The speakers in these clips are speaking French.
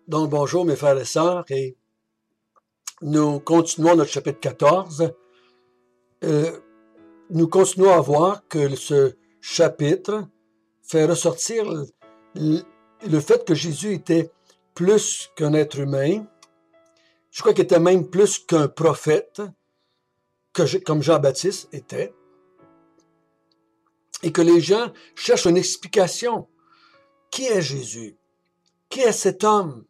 Donc, bonjour mes frères et sœurs, et nous continuons notre chapitre 14. Nous continuons à voir que ce chapitre fait ressortir le fait que Jésus était plus qu'un être humain. Je crois qu'il était même plus qu'un prophète, comme Jean-Baptiste était, et que les gens cherchent une explication. Qui est Jésus? Qui est cet homme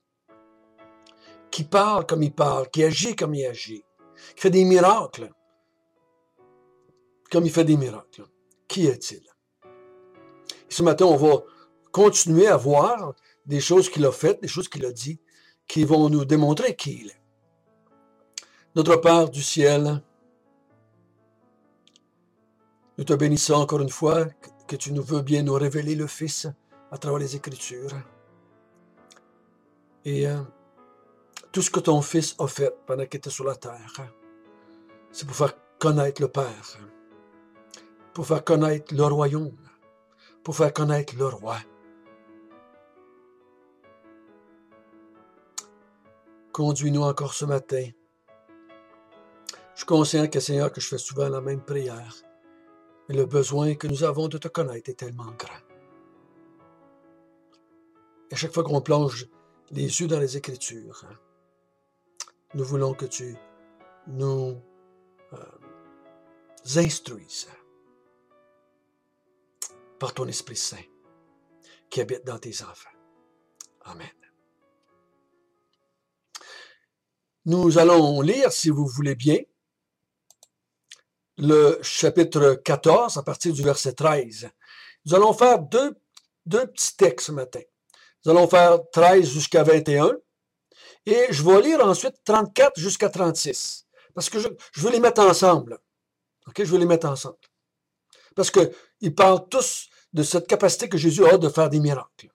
qui parle comme il parle, qui agit comme il agit, qui fait des miracles comme il fait des miracles? Qui est-il? Et ce matin, on va continuer à voir des choses qu'il a faites, des choses qu'il a dit, qui vont nous démontrer qui il est. Notre Père du ciel, nous te bénissons encore une fois que tu nous veux bien nous révéler le Fils à travers les Écritures. Et tout ce que ton Fils a fait pendant qu'il était sur la terre, c'est pour faire connaître le Père, pour faire connaître le royaume, pour faire connaître le roi. Conduis-nous encore ce matin. Je suis conscient que, Seigneur, que je fais souvent la même prière, mais le besoin que nous avons de te connaître est tellement grand. Et à chaque fois qu'on plonge les yeux dans les Écritures, nous voulons que tu nous instruises par ton Esprit Saint qui habite dans tes enfants. Amen. Nous allons lire, si vous voulez bien, le chapitre 14 à partir du verset 13. Nous allons faire deux petits textes ce matin. Nous allons faire 13 jusqu'à 21 et je vais lire ensuite 34 jusqu'à 36 parce que je veux les mettre ensemble. Okay? Je veux les mettre ensemble. Parce qu'ils parlent tous de cette capacité que Jésus a de faire des miracles.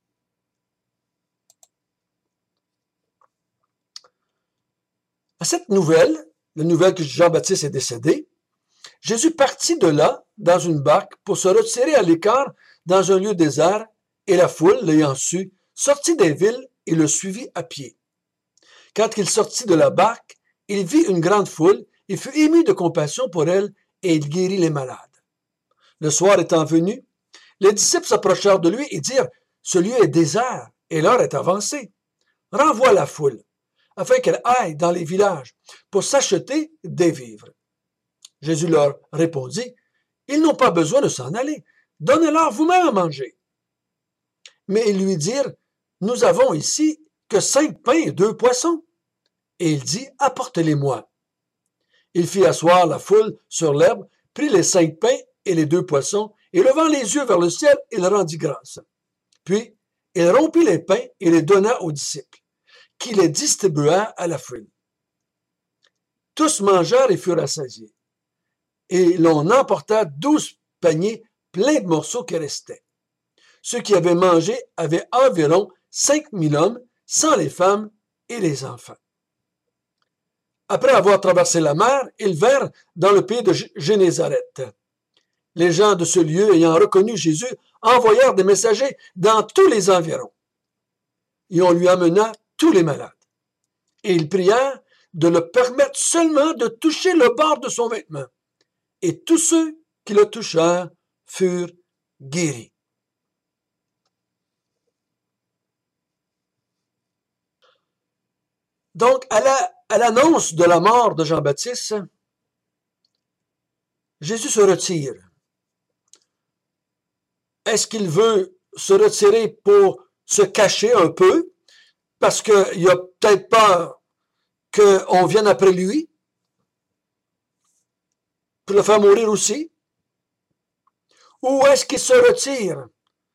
À cette nouvelle, la nouvelle que Jean-Baptiste est décédé, Jésus partit de là dans une barque pour se retirer à l'écart dans un lieu désert et la foule, l'ayant su, sortit des villes et le suivit à pied. Quand il sortit de la barque, il vit une grande foule et fut ému de compassion pour elle et il guérit les malades. Le soir étant venu, les disciples s'approchèrent de lui et dirent « Ce lieu est désert et l'heure est avancée. Renvoie la foule, afin qu'elle aille dans les villages pour s'acheter des vivres. » Jésus leur répondit « Ils n'ont pas besoin de s'en aller. Donnez-leur vous-même à manger. » Mais ils lui dirent « Nous avons ici que 5 pains et 2 poissons. » Et il dit « Apportez-les-moi. » Il fit asseoir la foule sur l'herbe, prit les 5 pains et les 2 poissons, et levant les yeux vers le ciel, il rendit grâce. Puis, il rompit les pains et les donna aux disciples, qui les distribua à la foule. Tous mangèrent et furent rassasiés. Et l'on emporta 12 paniers pleins de morceaux qui restaient. Ceux qui avaient mangé avaient environ 5000 hommes, sans les femmes et les enfants. Après avoir traversé la mer, ils vinrent dans le pays de Génézareth. Les gens de ce lieu, ayant reconnu Jésus, envoyèrent des messagers dans tous les environs. Et on lui amena tous les malades. Et ils prièrent de le permettre seulement de toucher le bord de son vêtement. Et tous ceux qui le touchèrent furent guéris. Donc, à l'annonce de la mort de Jean-Baptiste, Jésus se retire. Est-ce qu'il veut se retirer pour se cacher un peu, parce qu'il a peut-être peur qu'on vienne après lui, pour le faire mourir aussi? Ou est-ce qu'il se retire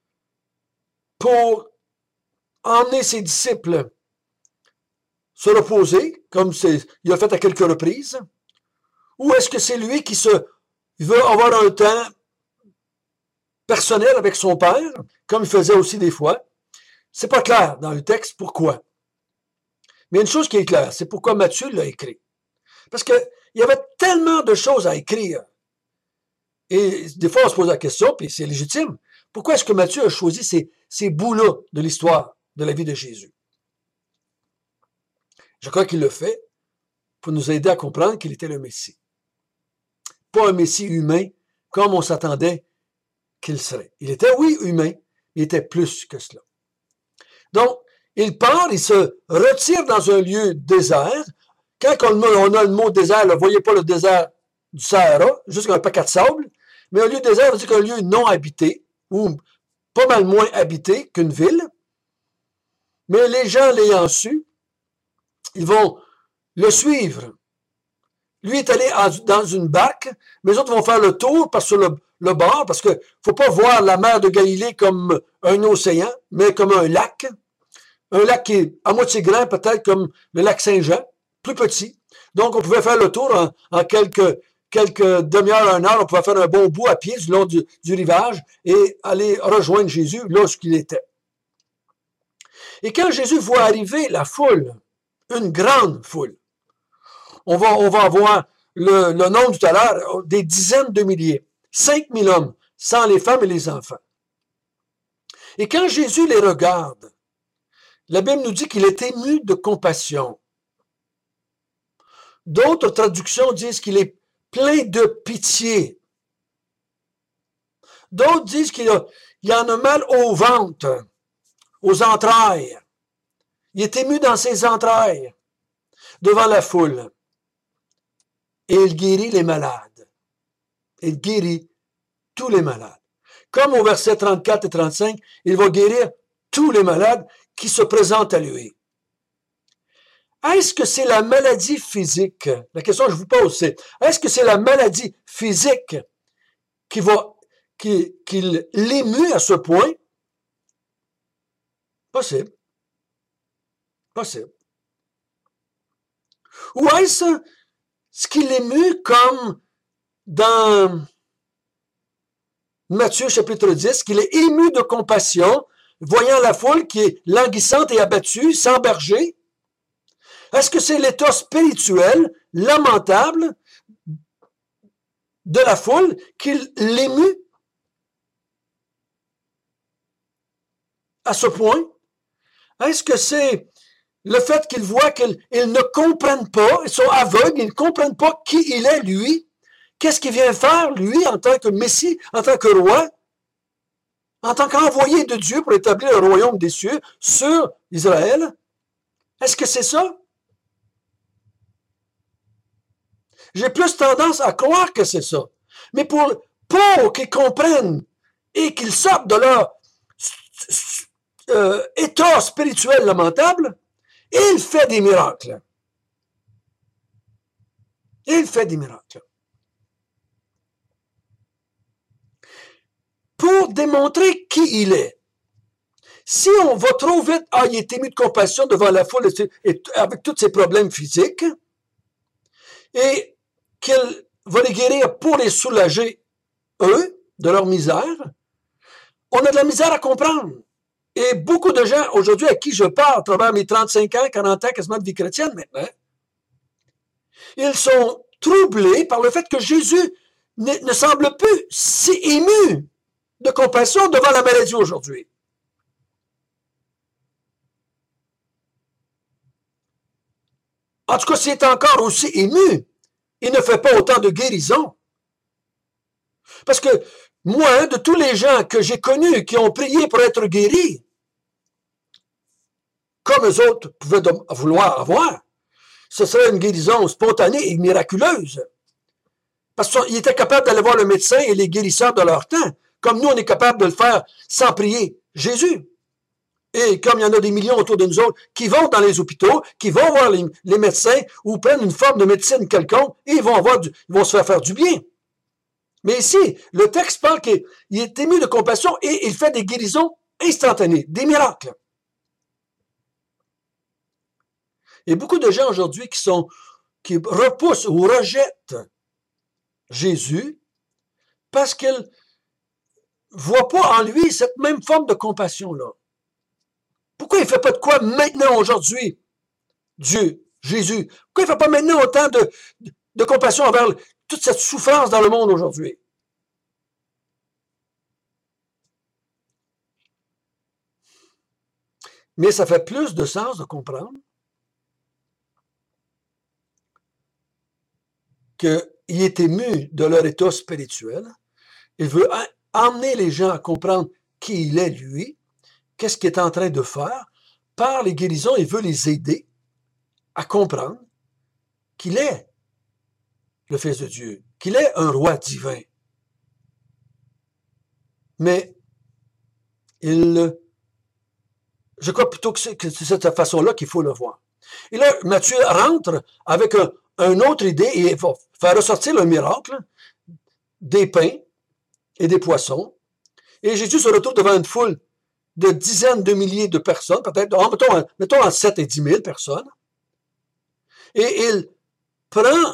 pour emmener ses disciples se reposer, comme il a fait à quelques reprises? Ou est-ce que c'est lui qui veut avoir un temps personnel avec son Père, comme il faisait aussi des fois? C'est pas clair dans le texte pourquoi. Mais une chose qui est claire, c'est pourquoi Matthieu l'a écrit. Parce qu'il y avait tellement de choses à écrire. Et des fois, on se pose la question, puis c'est légitime. Pourquoi est-ce que Matthieu a choisi ces bouts-là de l'histoire de la vie de Jésus? Je crois qu'il le fait pour nous aider à comprendre qu'il était le Messie. Pas un Messie humain comme on s'attendait qu'il serait. Il était, oui, humain, mais il était plus que cela. Donc, il part, il se retire dans un lieu désert. Quand on a le mot désert, ne voyez pas le désert du Sahara, juste un paquet de sable, mais un lieu désert veut dire qu'un lieu non habité, ou pas mal moins habité qu'une ville. Mais les gens l'ayant su, ils vont le suivre. Lui est allé dans une barque, mais les autres vont faire le tour sur le bord, parce que faut pas voir la mer de Galilée comme un océan, mais comme un lac. Un lac qui est à moitié grand, peut-être comme le lac Saint-Jean, plus petit. Donc, on pouvait faire le tour en quelques demi-heures, 1 heure. On pouvait faire un bon bout à pied du long du rivage et aller rejoindre Jésus là où il était. Et quand Jésus voit arriver la foule, une grande foule, on va avoir le nombre tout à l'heure, des dizaines de milliers, 5000 hommes, sans les femmes et les enfants. Et quand Jésus les regarde, la Bible nous dit qu'il est ému de compassion. D'autres traductions disent qu'il est plein de pitié. D'autres disent qu'il en a mal au ventre, aux entrailles. Il est ému dans ses entrailles devant la foule. Et il guérit les malades. Il guérit tous les malades. Comme au verset 34 et 35, il va guérir tous les malades qui se présentent à lui. Est-ce que c'est la maladie physique? La question que je vous pose, c'est, est-ce que c'est la maladie physique qui l'émue à ce point? Possible. Possible. Ou est-ce ce qui l'émue comme dans Matthieu chapitre 10, qu'il est ému de compassion, voyant la foule qui est languissante et abattue, sans berger? Est-ce que c'est l'état spirituel, lamentable, de la foule qui l'émue à ce point? Est-ce que c'est le fait qu'ils voient qu'ils ne comprennent pas, ils sont aveugles, ils ne comprennent pas qui il est, lui? Qu'est-ce qu'il vient faire, lui, en tant que Messie, en tant que roi, en tant qu'envoyé de Dieu pour établir le royaume des cieux sur Israël? Est-ce que c'est ça? J'ai plus tendance à croire que c'est ça. Mais pour qu'ils comprennent et qu'ils sortent de leur état spirituel lamentable, il fait des miracles. Il fait des miracles. Pour démontrer qui il est. Si on va trop vite, il est ému de compassion devant la foule et avec tous ses problèmes physiques, et qu'il va les guérir pour les soulager, eux, de leur misère, on a de la misère à comprendre. Et beaucoup de gens, aujourd'hui, à qui je parle, à travers mes 35 ans, 40 ans, quasiment de vie chrétienne maintenant, ils sont troublés par le fait que Jésus ne semble plus si ému de compassion devant la maladie aujourd'hui. En tout cas, s'il est encore aussi ému, il ne fait pas autant de guérison. Parce que moi, de tous les gens que j'ai connus qui ont prié pour être guéris, comme eux autres pouvaient vouloir avoir, ce serait une guérison spontanée et miraculeuse. Parce qu'ils étaient capables d'aller voir le médecin et les guérisseurs de leur temps, comme nous, on est capable de le faire sans prier Jésus. Et comme il y en a des millions autour de nous autres qui vont dans les hôpitaux, qui vont voir les médecins ou prennent une forme de médecine quelconque et ils vont se faire du bien. Mais ici, le texte parle qu'il est ému de compassion et il fait des guérisons instantanées, des miracles. Il y a beaucoup de gens aujourd'hui qui repoussent ou rejettent Jésus parce qu'ils ne voient pas en lui cette même forme de compassion-là. Pourquoi il ne fait pas de quoi maintenant, aujourd'hui, Dieu, Jésus? Pourquoi il ne fait pas maintenant autant de compassion envers toute cette souffrance dans le monde aujourd'hui? Mais ça fait plus de sens de comprendre qu'il est ému de leur état spirituel. Il veut emmener les gens à comprendre qui il est, lui, qu'est-ce qu'il est en train de faire. Par les guérisons, il veut les aider à comprendre qu'il est le Fils de Dieu, qu'il est un roi divin. Mais je crois plutôt que c'est de cette façon-là qu'il faut le voir. Et là, Matthieu rentre avec une autre idée et va faire ressortir le miracle des pains et des poissons. Et Jésus se retrouve devant une foule de dizaines de milliers de personnes, peut-être, mettons entre 7 et 10 000 personnes. Et il prend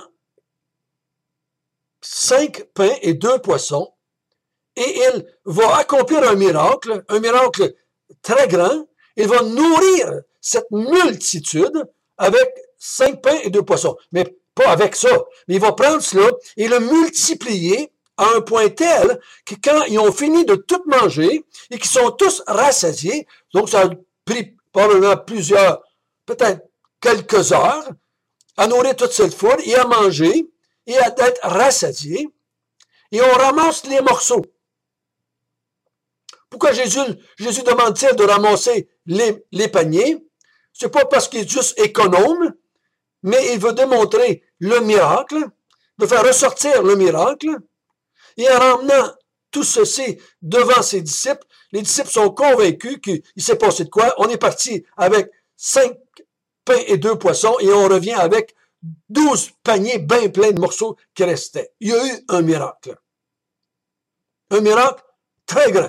5 pains et 2 poissons, et il va accomplir un miracle très grand. Il va nourrir cette multitude avec 5 pains et 2 poissons. Mais pas avec ça. Mais il va prendre cela et le multiplier à un point tel que quand ils ont fini de tout manger et qu'ils sont tous rassasiés, donc ça a pris probablement peut-être quelques heures, à nourrir toute cette foule et à manger et à être rassasiés, et on ramasse les morceaux. Pourquoi Jésus demande-t-il de ramasser les paniers? C'est pas parce qu'il est juste économe, mais il veut démontrer le miracle, de faire ressortir le miracle, et en ramenant tout ceci devant ses disciples, les disciples sont convaincus qu'il s'est passé de quoi. On est parti avec 5 pains et 2 poissons, et on revient avec 12 paniers bien pleins de morceaux qui restaient. Il y a eu un miracle. Un miracle très grand.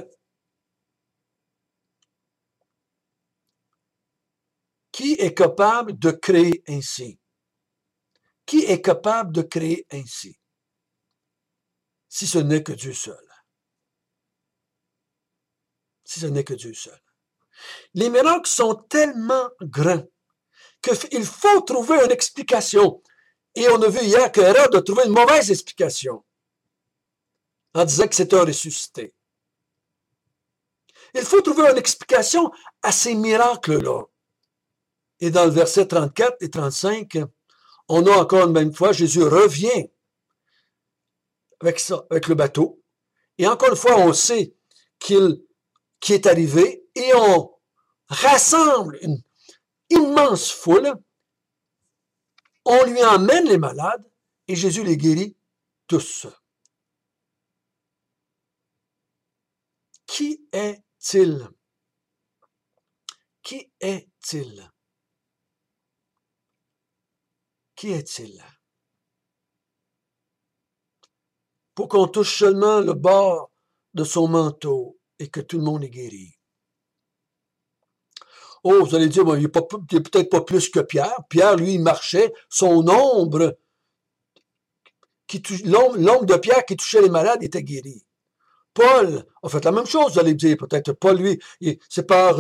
Qui est capable de créer ainsi? Qui est capable de créer ainsi? Si ce n'est que Dieu seul. Si ce n'est que Dieu seul. Les miracles sont tellement grands qu'il faut trouver une explication. Et on a vu hier que Hérode a trouvé une mauvaise explication en disant que c'est un ressuscité. Il faut trouver une explication à ces miracles-là. Et dans le verset 34 et 35, on a encore une même fois, Jésus revient avec ça, avec le bateau. Et encore une fois, on sait qu'il est arrivé et on rassemble une immense foule. On lui emmène les malades et Jésus les guérit tous. Qui est-il? Qui est-il? Qui est-il? Pour qu'on touche seulement le bord de son manteau et que tout le monde est guéri. Oh, vous allez dire, bon, il n'est peut-être pas plus que Pierre. Pierre, lui, il marchait, son ombre, l'ombre de Pierre qui touchait les malades était guéri. Paul a fait la même chose, vous allez dire, peut-être Paul, lui, c'est par...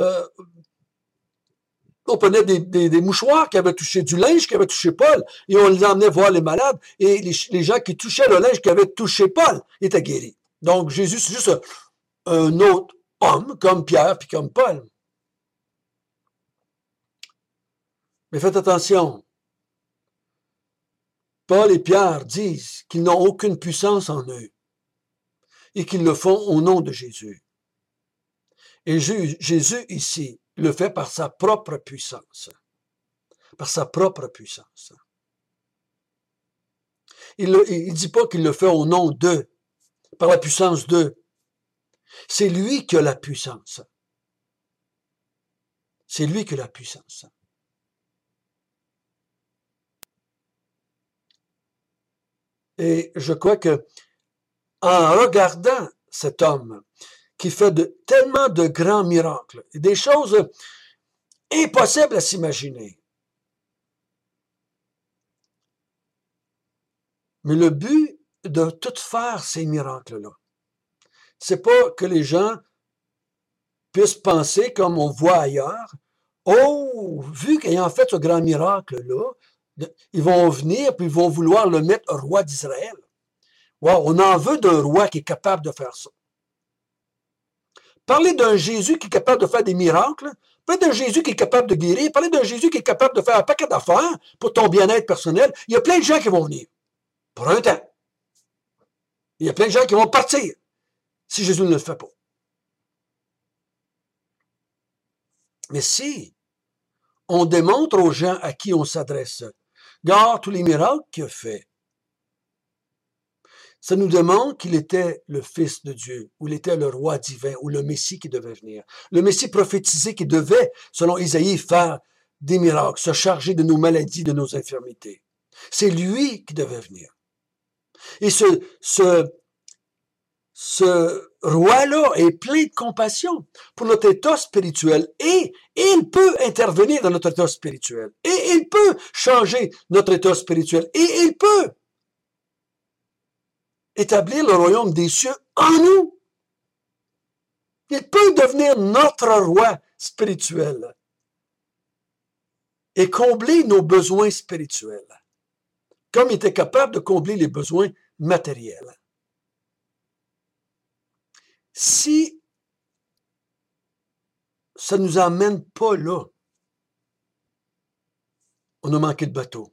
on prenait des mouchoirs qui avaient touché du linge qui avait touché Paul, et on les emmenait voir les malades, et les gens qui touchaient le linge qui avait touché Paul étaient guéris. Donc, Jésus, c'est juste un autre homme, comme Pierre puis comme Paul. Mais faites attention. Paul et Pierre disent qu'ils n'ont aucune puissance en eux et qu'ils le font au nom de Jésus. Et Jésus, ici, le fait par sa propre puissance. Par sa propre puissance. Il ne dit pas qu'il le fait au nom d'eux, par la puissance d'eux. C'est lui qui a la puissance. C'est lui qui a la puissance. Et je crois que en regardant cet homme qui fait tellement de grands miracles, des choses impossibles à s'imaginer. Mais le but de tout faire ces miracles-là, c'est pas que les gens puissent penser comme on voit ailleurs, oh, vu qu'ayant fait ce grand miracle-là, ils vont venir puis ils vont vouloir le mettre roi d'Israël. Wow, on en veut d'un roi qui est capable de faire ça. Parler d'un Jésus qui est capable de faire des miracles, parler d'un Jésus qui est capable de guérir, parler d'un Jésus qui est capable de faire un paquet d'affaires pour ton bien-être personnel, il y a plein de gens qui vont venir. pour un temps. Il y a plein de gens qui vont partir si Jésus ne le fait pas. Mais si on démontre aux gens à qui on s'adresse, regarde tous les miracles qu'il a fait, ça nous démontre qu'il était le Fils de Dieu, ou il était le roi divin, ou le Messie qui devait venir. Le Messie prophétisé qui devait, selon Isaïe, faire des miracles, se charger de nos maladies, de nos infirmités. C'est lui qui devait venir. Et ce roi-là est plein de compassion pour notre état spirituel et il peut intervenir dans notre état spirituel et il peut changer notre état spirituel et il peut établir le royaume des cieux en nous. Il peut devenir notre roi spirituel et combler nos besoins spirituels, comme il était capable de combler les besoins matériels. Si ça ne nous emmène pas là, on a manqué de bateau.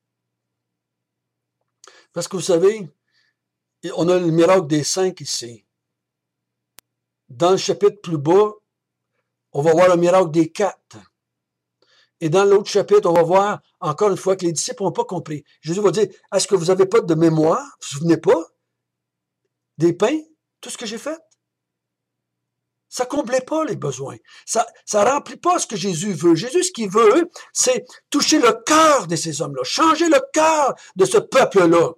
Parce que vous savez, on a le miracle des 5 ici. Dans le chapitre plus bas, on va voir le miracle des 4. Et dans l'autre chapitre, on va voir encore une fois que les disciples n'ont pas compris. Jésus va dire, est-ce que vous n'avez pas de mémoire? Vous ne vous souvenez pas des pains? Tout ce que j'ai fait? Ça ne comblait pas les besoins. Ça ne remplit pas ce que Jésus veut. Jésus, ce qu'il veut, c'est toucher le cœur de ces hommes-là, changer le cœur de ce peuple-là.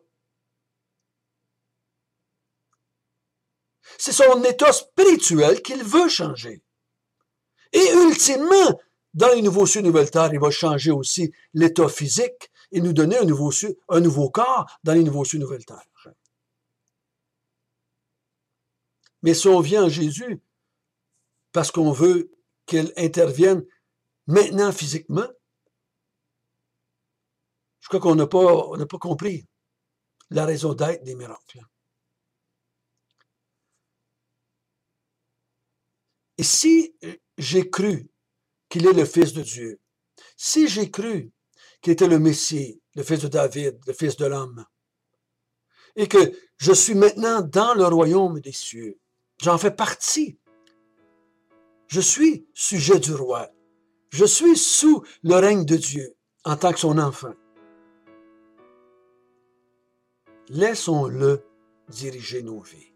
C'est son état spirituel qu'il veut changer. Et ultimement, dans les nouveaux cieux, nouvelles terres, il va changer aussi l'état physique et nous donner un nouveau corps dans les nouveaux cieux, nouvelles terres. Mais si on vient à Jésus parce qu'on veut qu'il intervienne maintenant physiquement, je crois qu'on n'a pas compris la raison d'être des miracles. Et si j'ai cru qu'il est le Fils de Dieu, si j'ai cru qu'il était le Messie, le Fils de David, le Fils de l'homme, et que je suis maintenant dans le royaume des cieux, j'en fais partie. Je suis sujet du roi. Je suis sous le règne de Dieu en tant que son enfant. Laissons-le diriger nos vies.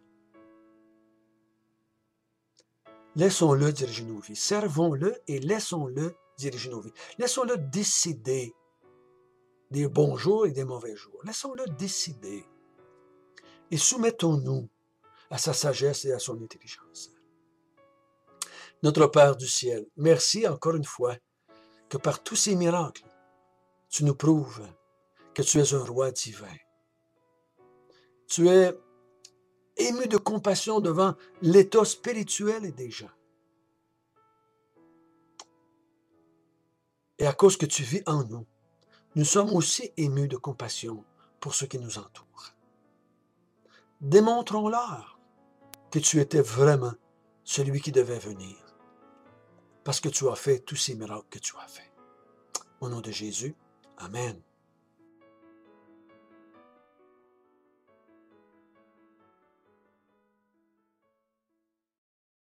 Laissons-le diriger nos vies. Servons-le et laissons-le diriger nos vies. Laissons-le décider des bons jours et des mauvais jours. Laissons-le décider. Et soumettons-nous à sa sagesse et à son intelligence. Notre Père du ciel, merci encore une fois que par tous ces miracles, tu nous prouves que tu es un roi divin. Tu es ému de compassion devant l'état spirituel des gens. Et à cause que tu vis en nous, nous sommes aussi émus de compassion pour ceux qui nous entourent. Démontrons-leur que tu étais vraiment celui qui devait venir, parce que tu as fait tous ces miracles que tu as fait. Au nom de Jésus, Amen.